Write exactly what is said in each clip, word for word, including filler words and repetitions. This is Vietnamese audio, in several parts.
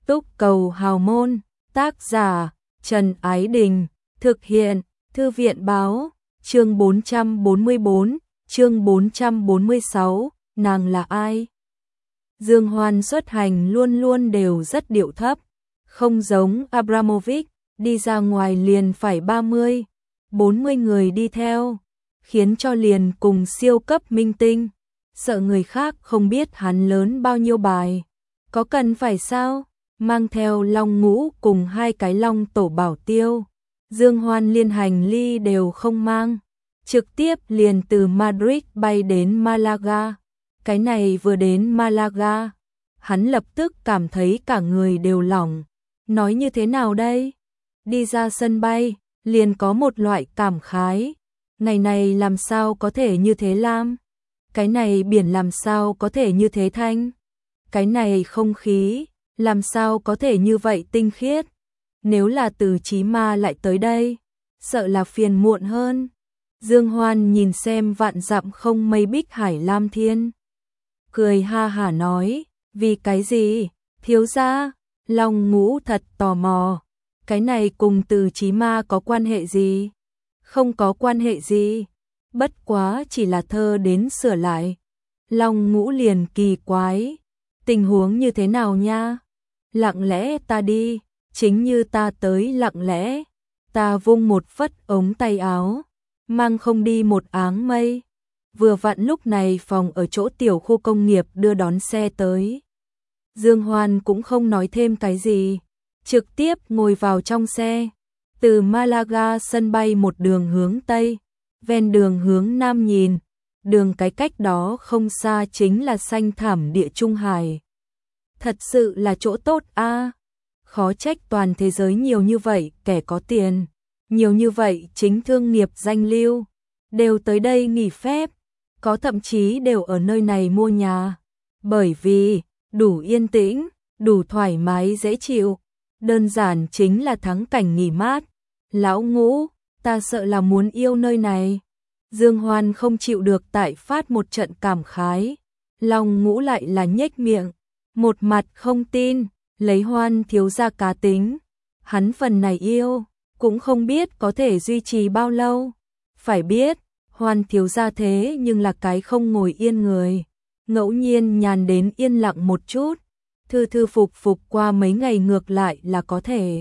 Túc Cầu Hào Môn, tác giả Trần Ái Đình, thực hiện Thư viện Báo, chương bốn trăm bốn mươi bốn, chương bốn trăm bốn mươi sáu, nàng là ai? Dương Hoan xuất hành luôn luôn đều rất điệu thấp, không giống Abramovich, đi ra ngoài liền phải ba mươi, bốn mươi người đi theo, khiến cho liền cùng siêu cấp minh tinh, sợ người khác không biết hắn lớn bao nhiêu bài. Có cần phải sao? Mang theo Long Ngũ cùng hai cái Long Tổ bảo tiêu. Dương Hoan liên hành ly đều không mang, trực tiếp liền từ Madrid bay đến Malaga. Cái này vừa đến Malaga, hắn lập tức cảm thấy cả người đều lỏng. Nói như thế nào đây? Đi ra sân bay, liền có một loại cảm khái. Ngày này làm sao có thể như thế lam? Cái này biển làm sao có thể như thế thanh? Cái này không khí, làm sao có thể như vậy tinh khiết? Nếu là Từ Chí Ma lại tới đây, sợ là phiền muộn hơn. Dương Hoan nhìn xem vạn dặm không mây bích hải lam thiên, cười ha hả nói, vì cái gì? Thiếu gia, Long Ngũ thật tò mò, cái này cùng Từ Chí Ma có quan hệ gì? Không có quan hệ gì, bất quá chỉ là thơ đến sửa lại. Long Ngũ liền kỳ quái, tình huống như thế nào nha? Lặng lẽ ta đi, chính như ta tới lặng lẽ, ta vung một phất ống tay áo, mang không đi một áng mây. Vừa vặn lúc này phòng ở chỗ tiểu khu công nghiệp đưa đón xe tới. Dương Hoan cũng không nói thêm cái gì, trực tiếp ngồi vào trong xe, từ Malaga sân bay một đường hướng Tây, ven đường hướng Nam nhìn, đường cái cách đó không xa chính là xanh thảm địa Trung Hải. Thật sự là chỗ tốt a, à. Khó trách toàn thế giới nhiều như vậy kẻ có tiền, nhiều như vậy chính thương nghiệp danh lưu, đều tới đây nghỉ phép, có thậm chí đều ở nơi này mua nhà, bởi vì đủ yên tĩnh, đủ thoải mái dễ chịu, đơn giản chính là thắng cảnh nghỉ mát. Lão Ngũ, ta sợ là muốn yêu nơi này. Dương Hoan không chịu được tại phát một trận cảm khái, Long Ngũ lại là nhếch miệng, một mặt không tin, lấy Hoan thiếu gia cá tính, hắn phần này yêu, cũng không biết có thể duy trì bao lâu. Phải biết, Hoan thiếu gia thế nhưng là cái không ngồi yên người, ngẫu nhiên nhàn đến yên lặng một chút, thư thư phục phục qua mấy ngày ngược lại là có thể.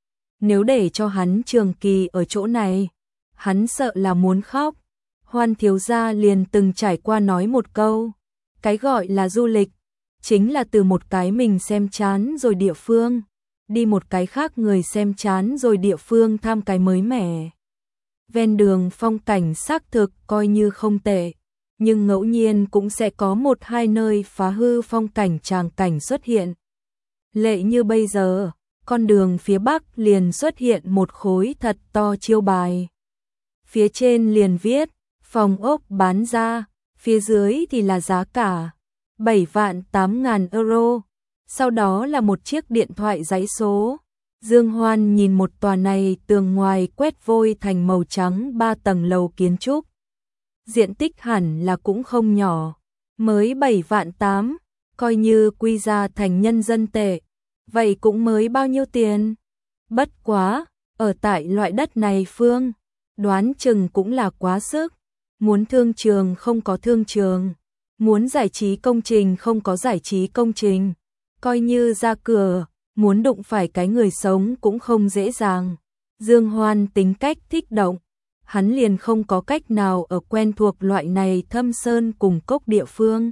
Nếu để cho hắn trường kỳ ở chỗ này, hắn sợ là muốn khóc. Hoan thiếu gia liền từng trải qua nói một câu, cái gọi là du lịch, chính là từ một cái mình xem chán rồi địa phương, đi một cái khác người xem chán rồi địa phương thăm cái mới mẻ. Ven đường phong cảnh xác thực coi như không tệ, nhưng ngẫu nhiên cũng sẽ có một hai nơi phá hư phong cảnh tràng cảnh xuất hiện. Lệ như bây giờ, con đường phía bắc liền xuất hiện một khối thật to chiêu bài. Phía trên liền viết, phòng ốc bán ra, phía dưới thì là giá cả, bảy vạn tám ngàn euro, sau đó là một chiếc điện thoại dãy số. Dương Hoan nhìn một tòa này tường ngoài quét vôi thành màu trắng ba tầng lầu kiến trúc. Diện tích hẳn là cũng không nhỏ, mới bảy vạn tám, coi như quy ra thành nhân dân tệ, vậy cũng mới bao nhiêu tiền? Bất quá, ở tại loại đất này phương, đoán chừng cũng là quá sức, muốn thương trường không có thương trường, muốn giải trí công trình không có giải trí công trình, coi như ra cửa, muốn đụng phải cái người sống cũng không dễ dàng. Dương Hoan tính cách thích động, hắn liền không có cách nào ở quen thuộc loại này thâm sơn cùng cốc địa phương.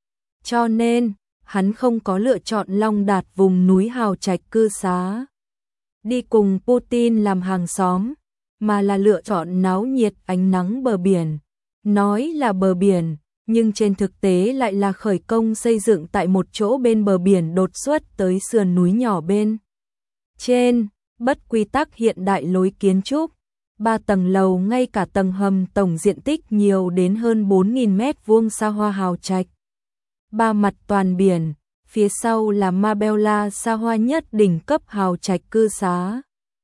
Cho nên, hắn không có lựa chọn Long Đạt vùng núi hào trạch cư xá, đi cùng Putin làm hàng xóm, mà là lựa chọn náo nhiệt ánh nắng bờ biển. Nói là bờ biển, nhưng trên thực tế lại là khởi công xây dựng tại một chỗ bên bờ biển đột xuất tới sườn núi nhỏ bên trên, bất quy tắc hiện đại lối kiến trúc, ba tầng lầu ngay cả tầng hầm tổng diện tích nhiều đến hơn bốn nghìn mét vuông xa hoa hào trạch. Ba mặt toàn biển, phía sau là Marbella xa hoa nhất đỉnh cấp hào trạch cư xá.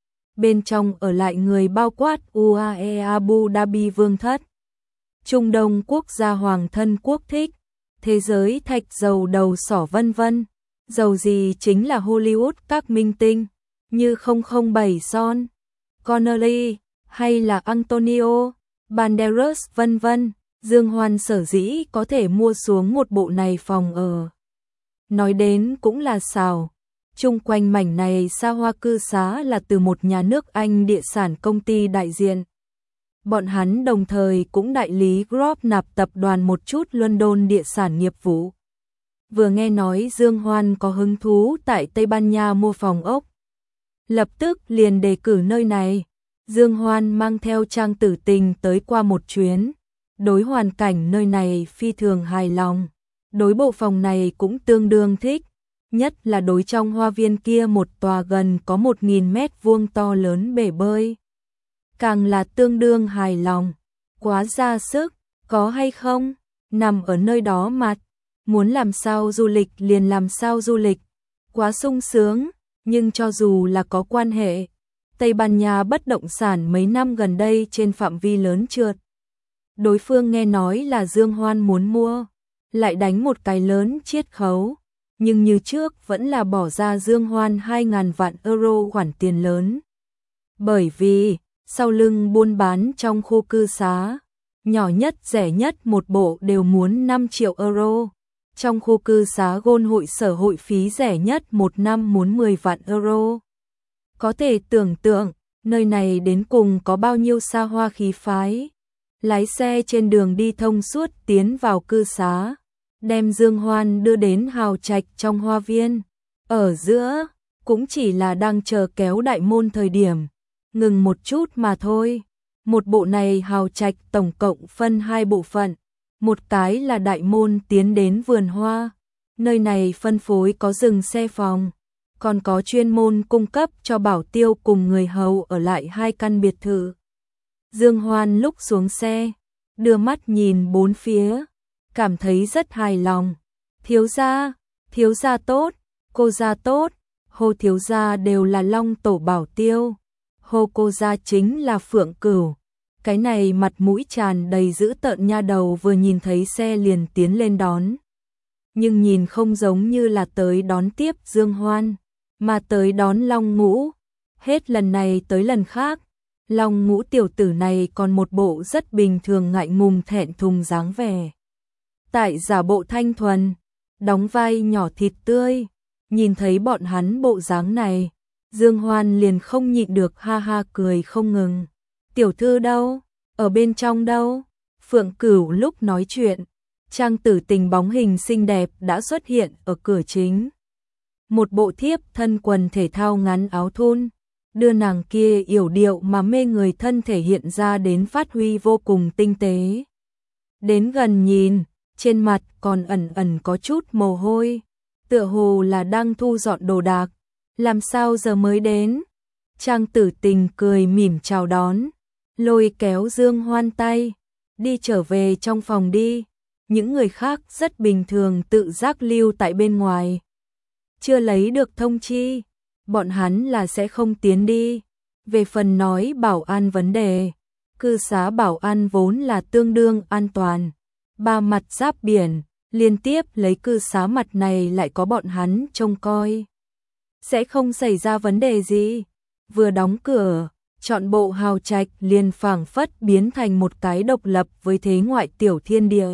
Bên trong ở lại người bao quát u a e Abu Dhabi vương thất, Trung Đông quốc gia hoàng thân quốc thích, thế giới thạch dầu đầu sỏ vân vân. Dầu gì chính là Hollywood các minh tinh, như không không bảy Sean Connery, hay là Antonio Banderas vân vân. Dương Hoan sở dĩ có thể mua xuống một bộ này phòng ở. Nói đến cũng là xào. Chung quanh mảnh này xa hoa cư xá là từ một nhà nước Anh địa sản công ty đại diện. Bọn hắn đồng thời cũng đại lý Grosvenor tập đoàn một chút London địa sản nghiệp vụ. Vừa nghe nói Dương Hoan có hứng thú tại Tây Ban Nha mua phòng ốc, lập tức liền đề cử nơi này. Dương Hoan mang theo Trang Tử Tình tới qua một chuyến, đối hoàn cảnh nơi này phi thường hài lòng, đối bộ phòng này cũng tương đương thích, nhất là đối trong hoa viên kia một tòa gần có một nghìn mét vuông to lớn bể bơi. Càng là tương đương hài lòng, quá ra sức, có hay không, nằm ở nơi đó mặt, muốn làm sao du lịch liền làm sao du lịch, quá sung sướng, nhưng cho dù là có quan hệ, Tây Ban Nha bất động sản mấy năm gần đây trên phạm vi lớn trượt. Đối phương nghe nói là Dương Hoan muốn mua, lại đánh một cái lớn chiết khấu, nhưng như trước vẫn là bỏ ra Dương Hoan hai ngàn vạn euro khoản tiền lớn. Bởi vì, sau lưng buôn bán trong khu cư xá, nhỏ nhất rẻ nhất một bộ đều muốn năm triệu euro. Trong khu cư xá Gôn hội sở hội phí rẻ nhất một năm muốn mười vạn euro. Có thể tưởng tượng, nơi này đến cùng có bao nhiêu xa hoa khí phái. Lái xe trên đường đi thông suốt tiến vào cư xá, đem Dương Hoan đưa đến hào trạch trong hoa viên. Ở giữa, cũng chỉ là đang chờ kéo đại môn thời điểm, ngừng một chút mà thôi. Một bộ này hào trạch tổng cộng phân hai bộ phận. Một cái là đại môn tiến đến vườn hoa, nơi này phân phối có dừng xe phòng, còn có chuyên môn cung cấp cho bảo tiêu cùng người hầu ở lại hai căn biệt thự. Dương Hoan lúc xuống xe, đưa mắt nhìn bốn phía, cảm thấy rất hài lòng. Thiếu gia, thiếu gia tốt, cô gia tốt, Hồ thiếu gia đều là Long tổ bảo tiêu, Hồ cô gia chính là Phượng Cửu. Cái này mặt mũi tràn đầy dữ tợn nha đầu vừa nhìn thấy xe liền tiến lên đón. Nhưng nhìn không giống như là tới đón tiếp Dương Hoan, mà tới đón Long Ngũ. Hết lần này tới lần khác, Long Ngũ tiểu tử này còn một bộ rất bình thường ngại ngùng thẹn thùng dáng vẻ. Tại giả bộ thanh thuần, đóng vai nhỏ thịt tươi, nhìn thấy bọn hắn bộ dáng này, Dương Hoan liền không nhịn được ha ha cười không ngừng. Tiểu thư đâu? Ở bên trong đâu? Phượng Cửu lúc nói chuyện, Trang Tử Tình bóng hình xinh đẹp đã xuất hiện ở cửa chính. Một bộ thiếp thân quần thể thao ngắn áo thun, đưa nàng kia yểu điệu mà mê người thân thể hiện ra đến phát huy vô cùng tinh tế. Đến gần nhìn, trên mặt còn ẩn ẩn có chút mồ hôi, tựa hồ là đang thu dọn đồ đạc. Làm sao giờ mới đến? Trang Tử Tình cười mỉm chào đón, lôi kéo Dương Hoan tay, đi trở về trong phòng đi. Những người khác rất bình thường tự giác lưu tại bên ngoài. Chưa lấy được thông chi, bọn hắn là sẽ không tiến đi. Về phần nói bảo an vấn đề, cư xá bảo an vốn là tương đương an toàn. Ba mặt giáp biển, liên tiếp lấy cư xá mặt này lại có bọn hắn trông coi. Sẽ không xảy ra vấn đề gì. Vừa đóng cửa, trọn bộ hào trạch liền phảng phất biến thành một cái độc lập với thế ngoại tiểu thiên địa.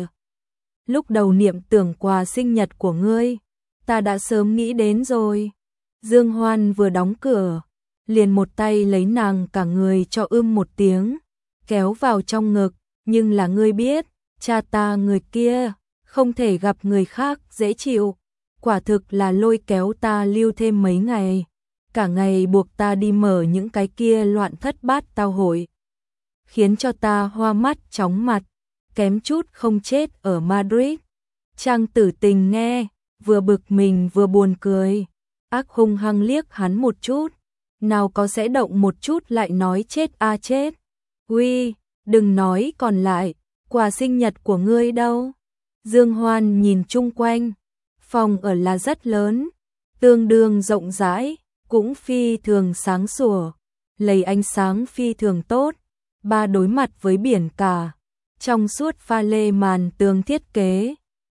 Lúc đầu niệm tưởng quà sinh nhật của ngươi, ta đã sớm nghĩ đến rồi. Dương Hoan vừa đóng cửa, liền một tay lấy nàng cả người cho ưm một tiếng, kéo vào trong ngực, nhưng là ngươi biết, cha ta người kia, không thể gặp người khác dễ chịu, quả thực là lôi kéo ta lưu thêm mấy ngày, cả ngày buộc ta đi mở những cái kia loạn thất bát tao hội, khiến cho ta hoa mắt chóng mặt, kém chút không chết ở Madrid. Trang Tử Tình nghe, vừa bực mình vừa buồn cười, ác hung hăng liếc hắn một chút, nào có sẽ động một chút lại nói chết a à chết. Uy, đừng nói còn lại, quà sinh nhật của ngươi đâu? Dương Hoan nhìn chung quanh, phòng ở là rất lớn, tương đương rộng rãi, cũng phi thường sáng sủa, lấy ánh sáng phi thường tốt, ba đối mặt với biển cả, trong suốt pha lê màn tường thiết kế,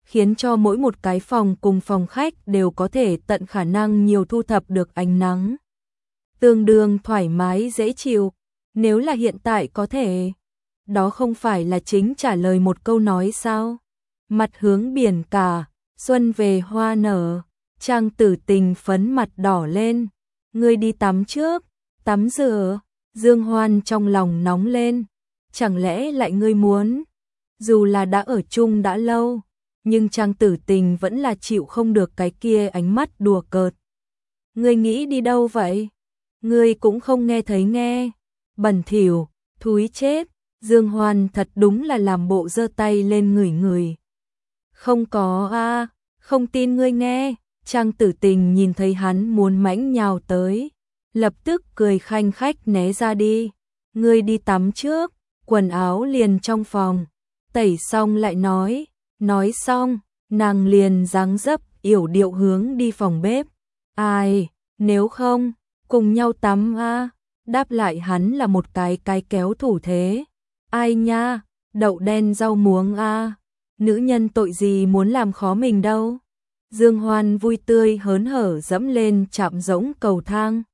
khiến cho mỗi một cái phòng cùng phòng khách đều có thể tận khả năng nhiều thu thập được ánh nắng. Tương đương thoải mái dễ chịu, nếu là hiện tại có thể. Đó không phải là chính trả lời một câu nói sao? Mặt hướng biển cả, xuân về hoa nở, Trang Tử Tình phấn mặt đỏ lên. Ngươi đi tắm trước, tắm rửa. Dương Hoan trong lòng nóng lên. Chẳng lẽ lại ngươi muốn? Dù là đã ở chung đã lâu, nhưng Trang Tử Tình vẫn là chịu không được cái kia ánh mắt đùa cợt. Ngươi nghĩ đi đâu vậy? Ngươi cũng không nghe thấy nghe. Bẩn thỉu, thúi chết. Dương Hoan thật đúng là làm bộ giơ tay lên ngửi ngửi. Không có a, à, không tin ngươi nghe. Trang Tử Tình nhìn thấy hắn muốn mãnh nhào tới, lập tức cười khanh khách né ra đi. Ngươi đi tắm trước, quần áo liền trong phòng. Tẩy xong lại nói, nói xong, nàng liền dáng dấp yểu điệu hướng đi phòng bếp. Ai, nếu không, cùng nhau tắm a. Đáp lại hắn là một cái cái kéo thủ thế. Ai nha, đậu đen rau muống a. Nữ nhân tội gì muốn làm khó mình đâu. Dương Hoan vui tươi hớn hở dẫm lên chạm rỗng cầu thang.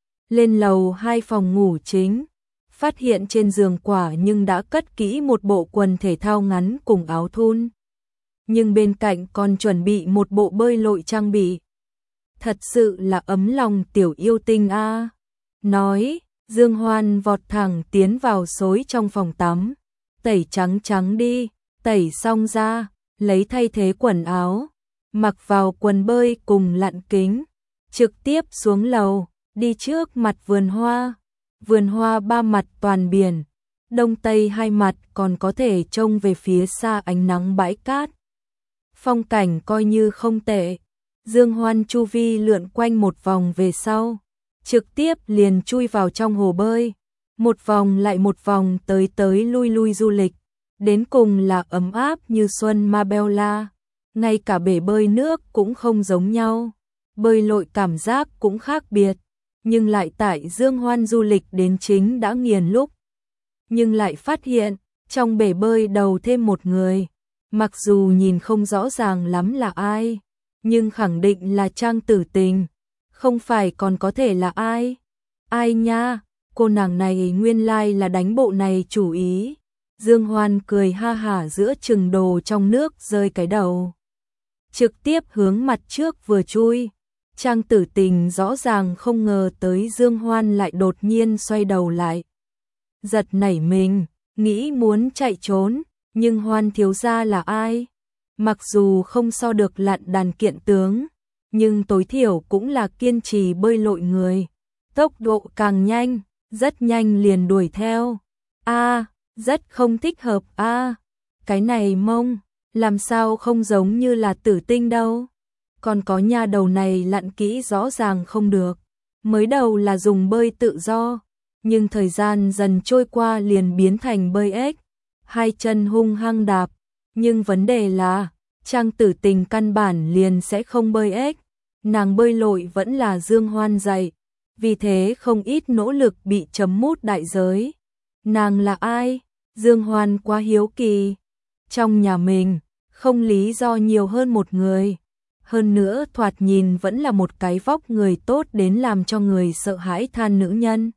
Lên lầu hai phòng ngủ chính, phát hiện trên giường quả nhưng đã cất kỹ một bộ quần thể thao ngắn cùng áo thun. Nhưng bên cạnh còn chuẩn bị một bộ bơi lội trang bị. Thật sự là ấm lòng tiểu yêu tinh a. Nói, Dương Hoan vọt thẳng tiến vào xối trong phòng tắm. Tẩy trắng trắng đi, tẩy xong ra, lấy thay thế quần áo, mặc vào quần bơi cùng lặn kính, trực tiếp xuống lầu, đi trước mặt vườn hoa. Vườn hoa ba mặt toàn biển, đông tây hai mặt còn có thể trông về phía xa ánh nắng bãi cát. Phong cảnh coi như không tệ. Dương Hoan chu vi lượn quanh một vòng về sau, trực tiếp liền chui vào trong hồ bơi, một vòng lại một vòng tới tới lui lui du lịch, đến cùng là ấm áp như xuân Marbella. Ngay cả bể bơi nước cũng không giống nhau, bơi lội cảm giác cũng khác biệt, nhưng lại tại Dương Hoan du lịch đến chính đã nghiền lúc. Nhưng lại phát hiện, trong bể bơi đầu thêm một người, mặc dù nhìn không rõ ràng lắm là ai, nhưng khẳng định là Trang Tử Tình, không phải còn có thể là ai? Ai nha, cô nàng này nguyên lai là đánh bộ này chủ ý. Dương Hoan cười ha hả giữa chừng đồ trong nước rơi cái đầu, trực tiếp hướng mặt trước vừa chui. Trang Tử Tình rõ ràng không ngờ tới Dương Hoan lại đột nhiên xoay đầu lại. Giật nảy mình, nghĩ muốn chạy trốn, nhưng Hoan thiếu gia là ai? Mặc dù không so được lặn đàn kiện tướng, nhưng tối thiểu cũng là kiên trì bơi lội người. Tốc độ càng nhanh, rất nhanh liền đuổi theo. A, rất không thích hợp a. À, cái này mông, làm sao không giống như là Tử Tinh đâu. Còn có nha đầu này lặn kỹ rõ ràng không được. Mới đầu là dùng bơi tự do, nhưng thời gian dần trôi qua liền biến thành bơi ếch. Hai chân hung hăng đạp, nhưng vấn đề là Trang Tử Tình căn bản liền sẽ không bơi ếch. Nàng bơi lội vẫn là Dương Hoan dạy, vì thế không ít nỗ lực bị chấm mút đại giới. Nàng là ai? Dương Hoan quá hiếu kỳ. Trong nhà mình, không lý do nhiều hơn một người. Hơn nữa thoạt nhìn vẫn là một cái vóc người tốt đến làm cho người sợ hãi than nữ nhân.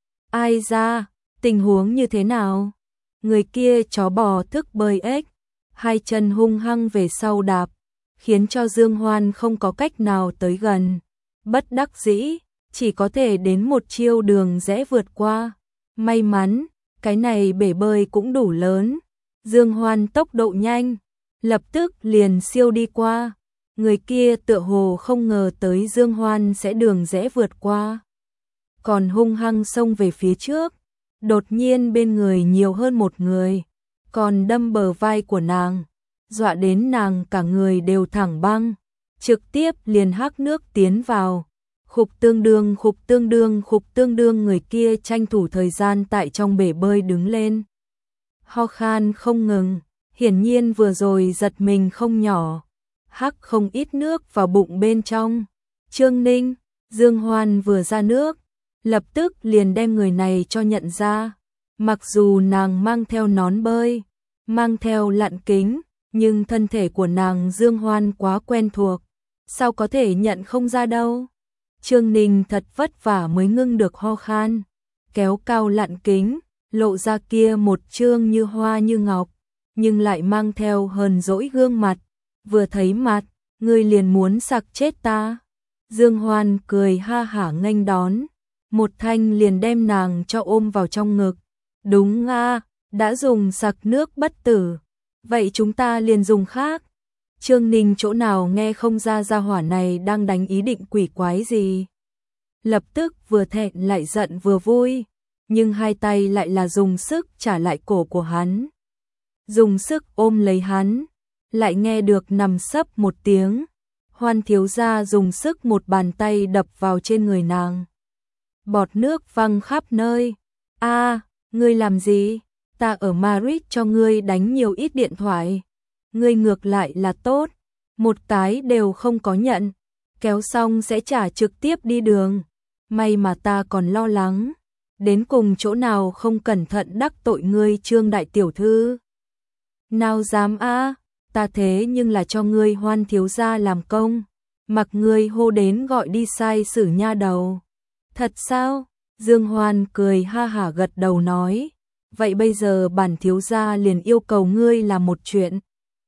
Ai ra, tình huống như thế nào? Người kia chó bò thức bơi ếch, hai chân hung hăng về sau đạp, khiến cho Dương Hoan không có cách nào tới gần. Bất đắc dĩ, chỉ có thể đến một chiêu đường rẽ vượt qua. May mắn, cái này bể bơi cũng đủ lớn. Dương Hoan tốc độ nhanh, lập tức liền siêu đi qua. Người kia tựa hồ không ngờ tới Dương Hoan sẽ đường rẽ vượt qua, còn hung hăng xông về phía trước. Đột nhiên bên người nhiều hơn một người, còn đâm bờ vai của nàng, dọa đến nàng cả người đều thẳng băng, trực tiếp liền hắc nước tiến vào. Khục tương đương khục tương đương khục tương đương người kia tranh thủ thời gian tại trong bể bơi đứng lên. Ho khan không ngừng, hiển nhiên vừa rồi giật mình không nhỏ, hắc không ít nước vào bụng bên trong. Trương Ninh, Dương Hoan vừa ra nước, lập tức liền đem người này cho nhận ra. Mặc dù nàng mang theo nón bơi, mang theo lặn kính, nhưng thân thể của nàng Dương Hoan quá quen thuộc, sao có thể nhận không ra đâu. Trương Ninh thật vất vả mới ngưng được ho khan, kéo cao lặn kính, lộ ra kia một trương như hoa như ngọc, nhưng lại mang theo hờn dỗi gương mặt, vừa thấy mặt, ngươi liền muốn sặc chết ta. Dương Hoan cười ha hả nghênh đón, một thanh liền đem nàng cho ôm vào trong ngực. Đúng a, đã dùng sặc nước bất tử, vậy chúng ta liền dùng khác. Trương Ninh chỗ nào nghe không ra gia hỏa này đang đánh ý định quỷ quái gì. Lập tức vừa thẹn lại giận vừa vui, nhưng hai tay lại là dùng sức trả lại cổ của hắn. Dùng sức ôm lấy hắn, lại nghe được nằm sấp một tiếng. Hoan thiếu gia dùng sức một bàn tay đập vào trên người nàng. Bọt nước văng khắp nơi. A, ngươi làm gì? Ta ở Madrid cho ngươi đánh nhiều ít điện thoại. Ngươi ngược lại là tốt, một cái đều không có nhận. Kéo xong sẽ trả trực tiếp đi đường. May mà ta còn lo lắng. Đến cùng chỗ nào không cẩn thận đắc tội ngươi Trương đại tiểu thư. Nào dám a, ta thế nhưng là cho ngươi Hoan thiếu gia làm công, mặc ngươi hô đến gọi đi sai sử nha đầu. Thật sao? Dương Hoan cười ha hả gật đầu nói, vậy bây giờ bản thiếu gia liền yêu cầu ngươi làm một chuyện.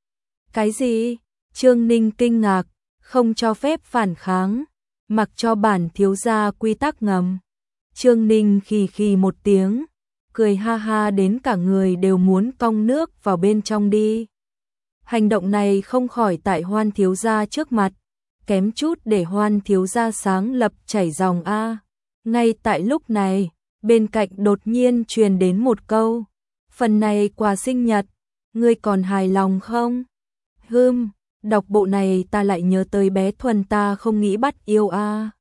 Cái gì? Trương Ninh kinh ngạc, không cho phép phản kháng, mặc cho bản thiếu gia quy tắc ngầm. Trương Ninh khì khì một tiếng, cười ha ha đến cả người đều muốn cong nước vào bên trong đi. Hành động này không khỏi tại Hoan thiếu gia trước mặt, kém chút để Hoan thiếu gia sáng lập chảy dòng a. Ngay tại lúc này, bên cạnh đột nhiên truyền đến một câu, phần này quà sinh nhật, ngươi còn hài lòng không? Hừm, đọc bộ này ta lại nhớ tới bé Thuần ta không nghĩ bắt yêu a.